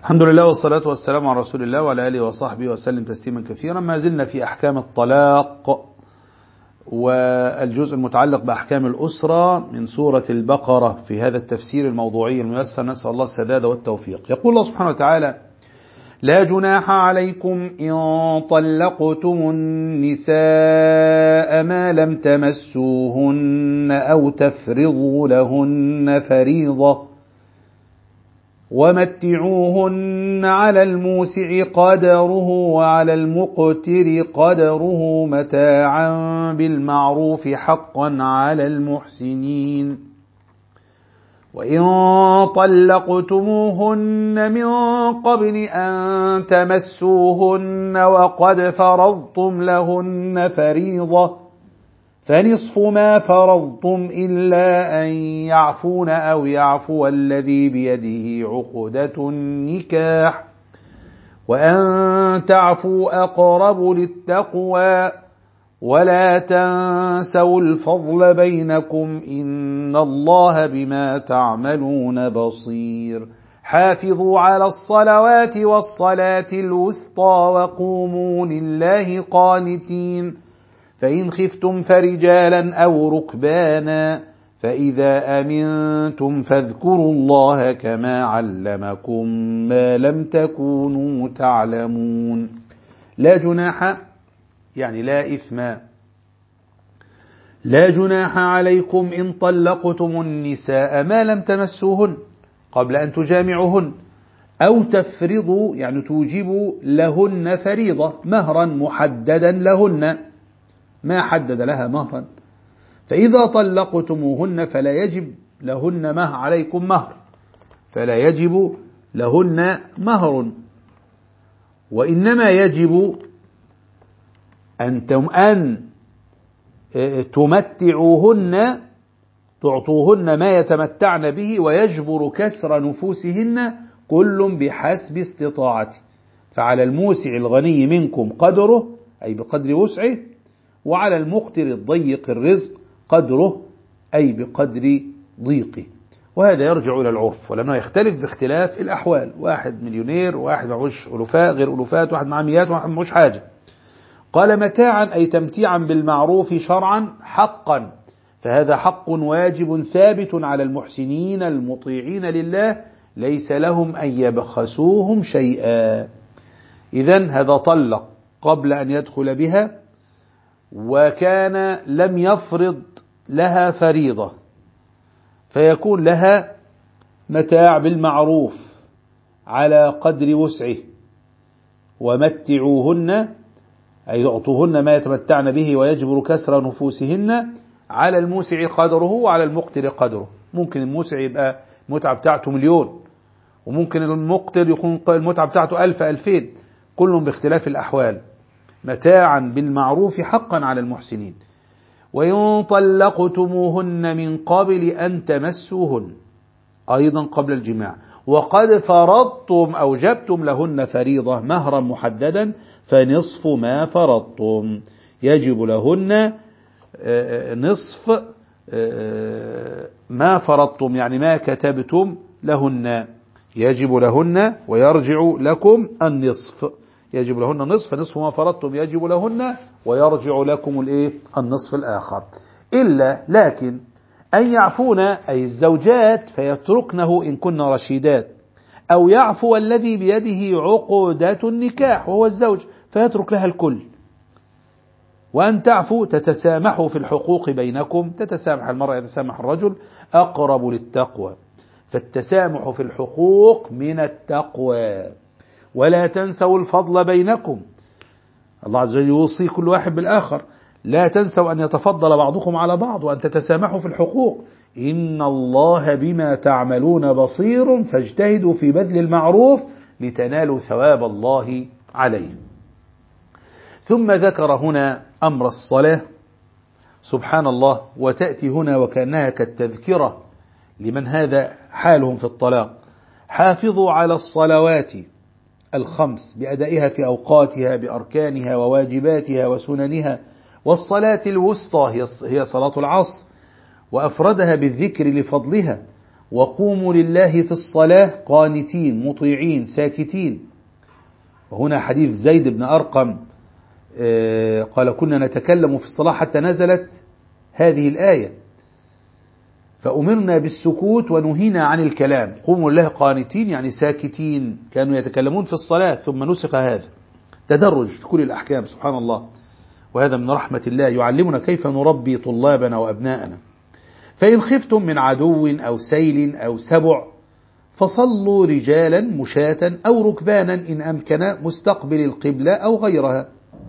الحمد لله والصلاة والسلام على رسول الله وعلى آله وصحبه وسلم تسليما كثيرا. ما زلنا في أحكام الطلاق والجزء المتعلق بأحكام الأسرة من سورة البقرة في هذا التفسير الموضوعي الميسر، نسأل الله السداد والتوفيق. يقول الله سبحانه وتعالى: لا جناح عليكم إن طلقتم النساء ما لم تمسوهن أو تفرضوا لهن فريضة ومتعوهن على الموسع قدره وعلى المقتر قدره متاعا بالمعروف حقا على المحسنين. وإن طلقتموهن من قبل أن تمسوهن وقد فرضتم لهن فريضة فنصف ما فرضتم إلا أن يعفون أو يعفو الذي بيده عقدة النكاح وأن تعفوا أقرب للتقوى ولا تنسوا الفضل بينكم إن الله بما تعملون بصير. حافظوا على الصلوات والصلاة الوسطى وقوموا لله قانتين فإن خفتم فرجالا أو ركبانا فإذا أمنتم فاذكروا الله كما علمكم ما لم تكونوا تعلمون. لا جناح يعني لا إثم. لا جناح عليكم إن طلقتم النساء ما لم تمسوهن قبل أن تجامعوهن أو تفرضوا يعني توجبوا لهن فريضة مهرا محددا لهن، ما حدد لها مهرا. فإذا طلقتموهن فلا يجب لهن مهر عليكم مهر، فلا يجب لهن مهر، وإنما يجب أن تمتعوهن تعطوهن ما يتمتعن به ويجبر كسر نفوسهن كل بحسب استطاعته. فعلى الموسع الغني منكم قدره أي بقدر وسعه، وعلى المقتر الضيق الرزق قدره أي بقدر ضيقه. وهذا يرجع إلى العرف ولأنه يختلف باختلاف الأحوال، واحد مليونير واحد معهوش ألوفات غير ألوفات، واحد معاه مئات واحد معهوش حاجة. قال متاعا أي تمتيعا بالمعروف شرعا حقا، فهذا حق واجب ثابت على المحسنين المطيعين لله ليس لهم أن يبخسوهم شيئا. إذن هذا طلق قبل أن يدخل بها وكان لم يفرض لها فريضة، فيكون لها متاع بالمعروف على قدر وسعه. ومتعوهن أي يعطوهن ما يتمتعن به ويجبر كسر نفوسهن على الموسع قدره وعلى المقتر قدره. ممكن الموسع يبقى المتعة بتاعته 1,000,000 وممكن المقتر يكون المتعة بتاعته 1000-2000، كلهم باختلاف الأحوال. متاعا بالمعروف حقا على المحسنين. وإن طلقتموهن من قبل أن تمسوهن أيضا قبل الجماع وقد فرضتم أوجبتم لهن فريضة مهرا محددا فنصف ما فرضتم، يجب لهن نصف ما فرضتم يعني ما كتبتم لهن، يجب لهن ويرجع لكم النصف، يجب لهن نصف، فنصف ما فرضتم يجب لهن ويرجع لكم النصف الآخر. إلا لكن أن يعفون أي الزوجات فيتركنه إن كن رشيدات، أو يعفو الذي بيده عقدة النكاح وهو الزوج فيترك لها الكل. وأن تعفوا تتسامحوا في الحقوق بينكم، تتسامح المرأة يتسامح الرجل أقرب للتقوى، فالتسامح في الحقوق من التقوى. ولا تنسوا الفضل بينكم، الله عز وجل يوصي كل واحد بالآخر، لا تنسوا أن يتفضل بعضكم على بعض وأن تتسامحوا في الحقوق إن الله بما تعملون بصير فاجتهدوا في بذل المعروف لتنالوا ثواب الله عليه. ثم ذكر هنا أمر الصلاة سبحان الله، وتأتي هنا وكأنها كالتذكرة لمن هذا حالهم في الطلاق. حافظوا على الصلوات الخمس بأدائها في أوقاتها بأركانها وواجباتها وسننها، والصلاة الوسطى هي صلاة العصر وأفردها بالذكر لفضلها، وقوموا لله في الصلاة قانتين مطيعين ساكتين. وهنا حديث زيد بن أرقم قال كنا نتكلم في الصلاة حتى نزلت هذه الآية فأمرنا بالسكوت ونهينا عن الكلام. قوموا لله قانتين يعني ساكتين، كانوا يتكلمون في الصلاة ثم نسخ هذا. تدرج في كل الأحكام سبحان الله، وهذا من رحمة الله يعلمنا كيف نربي طلابنا وأبناءنا. فإن خفتم من عدو أو سيل أو سبع فصلوا رجالا مشاة أو ركبانا إن أمكن مستقبل القبلة أو غيرها،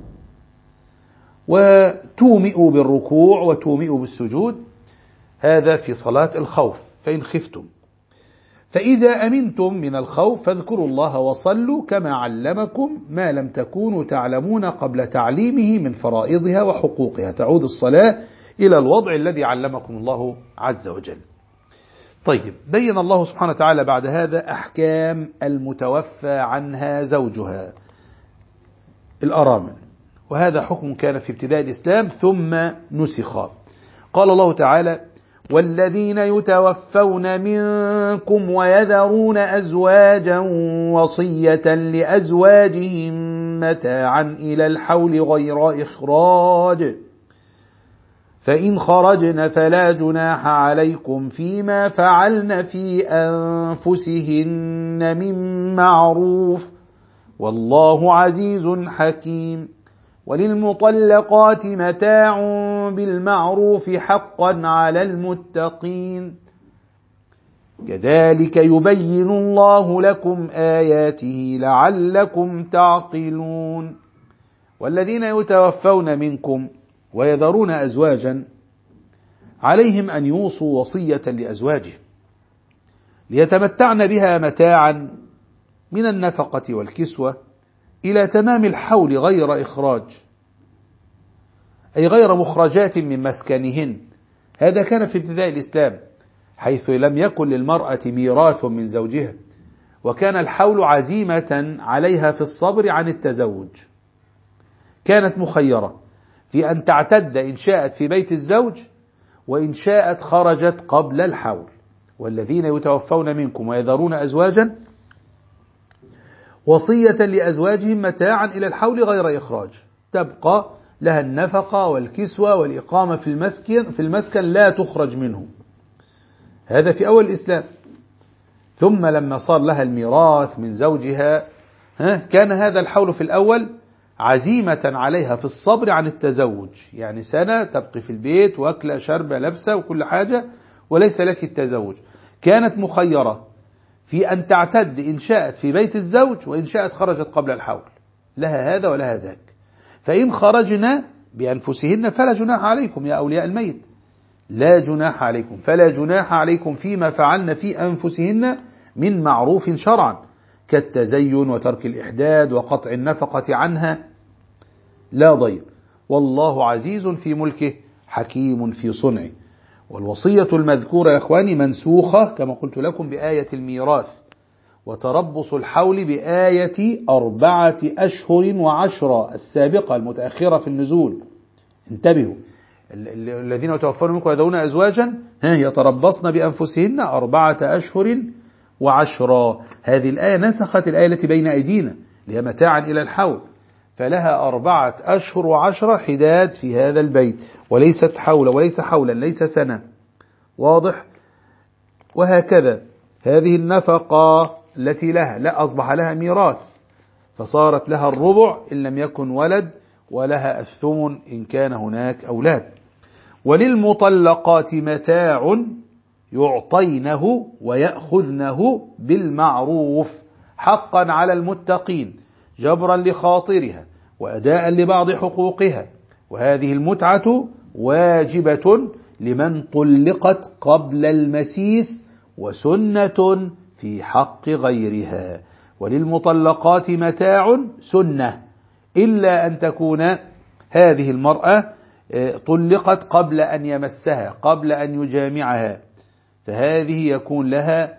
وتومئوا بالركوع وتومئوا بالسجود. هذا في صلاة الخوف. فإن خفتم، فإذا أمنتم من الخوف فاذكروا الله وصلوا كما علمكم ما لم تكونوا تعلمون قبل تعليمه من فرائضها وحقوقها. تعود الصلاة إلى الوضع الذي علمكم الله عز وجل. طيب، بين الله سبحانه وتعالى بعد هذا أحكام المتوفى عنها زوجها الأرامل، وهذا حكم كان في ابتداء الإسلام ثم نسخ. قال الله تعالى: والذين يتوفون منكم ويذرون أزواجا وصية لأزواجهم متاعا إلى الحول غير إخراج، فإن خرجن فلا جناح عليكم فيما فعلن في أنفسهن من معروف والله عزيز حكيم. وللمطلقات متاع بالمعروف حقا على المتقين، كذلك يبين الله لكم آياته لعلكم تعقلون. والذين يتوفون منكم ويذرون أزواجا عليهم أن يوصوا وصية لأزواجهم ليتمتعن بها متاعا من النفقة والكسوة إلى تمام الحول غير إخراج، أي غير مخرجات من مسكنهن. هذا كان في ابتداء الإسلام، حيث لم يكن للمرأة ميراث من زوجها، وكان الحول عزيمة عليها في الصبر عن التزوج. كانت مخيرة في أن تعتد إن شاءت في بيت الزوج، وإن شاءت خرجت قبل الحول. والذين يتوفون منكم ويذرون أزواجا وصية لأزواجهم متاعا إلى الحول غير إخراج، تبقى لها النفقة والكسوة والإقامة في المسكن لا تخرج منه. هذا في أول الإسلام. ثم لما صار لها الميراث من زوجها كان هذا الحول في الأول عزيمة عليها في الصبر عن التزوج، يعني سنة تبقي في البيت وأكل شرب لبسة وكل حاجة وليس لك التزوج. كانت مخيرة في أن تعتد إن شاءت في بيت الزوج وإن شاءت خرجت قبل الحول، لها هذا ولها ذاك. فإن خرجنا بأنفسهن فلا جناح عليكم يا أولياء الميت، لا جناح عليكم، فلا جناح عليكم فيما فعلن في أنفسهن من معروف شرعا كالتزين وترك الإحداد وقطع النفقة عنها، لا ضير. والله عزيز في ملكه حكيم في صنعه. والوصية المذكورة يا إخواني منسوخة كما قلت لكم بآية الميراث، وتربص الحول بآية 4 أشهر و10 السابقة المتأخرة في النزول. انتبهوا، الذين يتوفون منكم ويذرون أزواجا يتربصن بأنفسهن 4 أشهر و10. هذه الآية نسخت الآية التي بين أيدينا اللي هي متاعا إلى الحول، فلها 4 أشهر و10 حداد في هذا البيت، وليست حولا وليس حولا ليس سنة. واضح؟ وهكذا هذه النفقة التي لها لا أصبح لها ميراث، فصارت لها الربع إن لم يكن ولد، ولها الثمن إن كان هناك أولاد. وللمطلقات متاع يعطينه ويأخذنه بالمعروف حقا على المتقين جبرا لخاطرها وأداء لبعض حقوقها. وهذه المتعة واجبة لمن طلقت قبل المسيس وسنة في حق غيرها. وللمطلقات متاع سنة، إلا أن تكون هذه المرأة طلقت قبل أن يمسها قبل أن يجامعها، فهذه يكون لها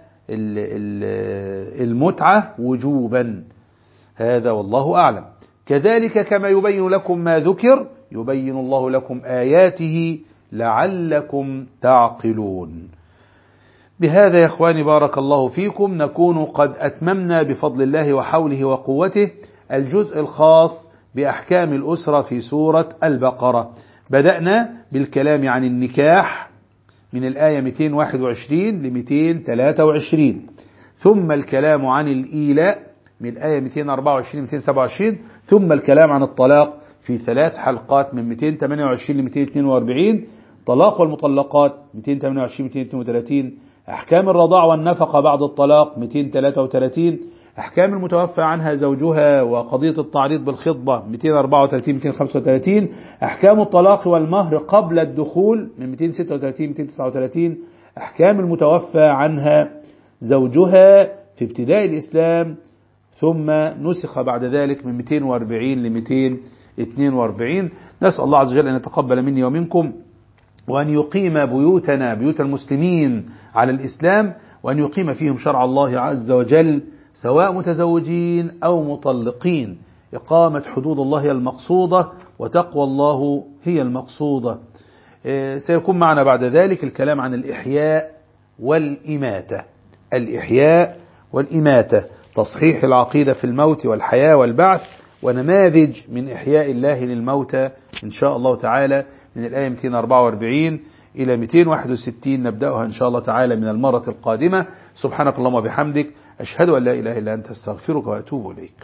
المتعة وجوبا. هذا والله أعلم. كذلك كما يبين لكم ما ذكر يبين الله لكم آياته لعلكم تعقلون. بهذا يا إخواني بارك الله فيكم نكون قد أتممنا بفضل الله وحوله وقوته الجزء الخاص بأحكام الأسرة في سورة البقرة. بدأنا بالكلام عن النكاح من الآية 221 ل 223، ثم الكلام عن الإيلاء من الآية 224 ل 227، ثم الكلام عن الطلاق في 3 حلقات من 228 ل 242، طلاق والمطلقات 228 232، أحكام الرضاع والنفقة بعد الطلاق 233، أحكام المتوفى عنها زوجها وقضية التعريض بالخطبة 234 235، أحكام الطلاق والمهر قبل الدخول من 236 239، أحكام المتوفى عنها زوجها في ابتداء الإسلام ثم نسخ بعد ذلك من 240 ل 242. نسأل الله عز وجل أن يتقبل مني ومنكم، وأن يقيم بيوتنا بيوت المسلمين على الإسلام، وأن يقيم فيهم شرع الله عز وجل سواء متزوجين أو مطلقين. إقامة حدود الله هي المقصودة، وتقوى الله هي المقصودة. سيكون معنا بعد ذلك الكلام عن الإحياء والإماتة. الإحياء والإماتة، تصحيح العقيدة في الموت والحياة والبعث، ونماذج من إحياء الله للموتى إن شاء الله تعالى من الآية 244 إلى 261 نبدأها إن شاء الله تعالى من المرة القادمة. سبحانك اللهم وبحمدك، أشهد أن لا إله إلا أنت، استغفرك وأتوب إليك.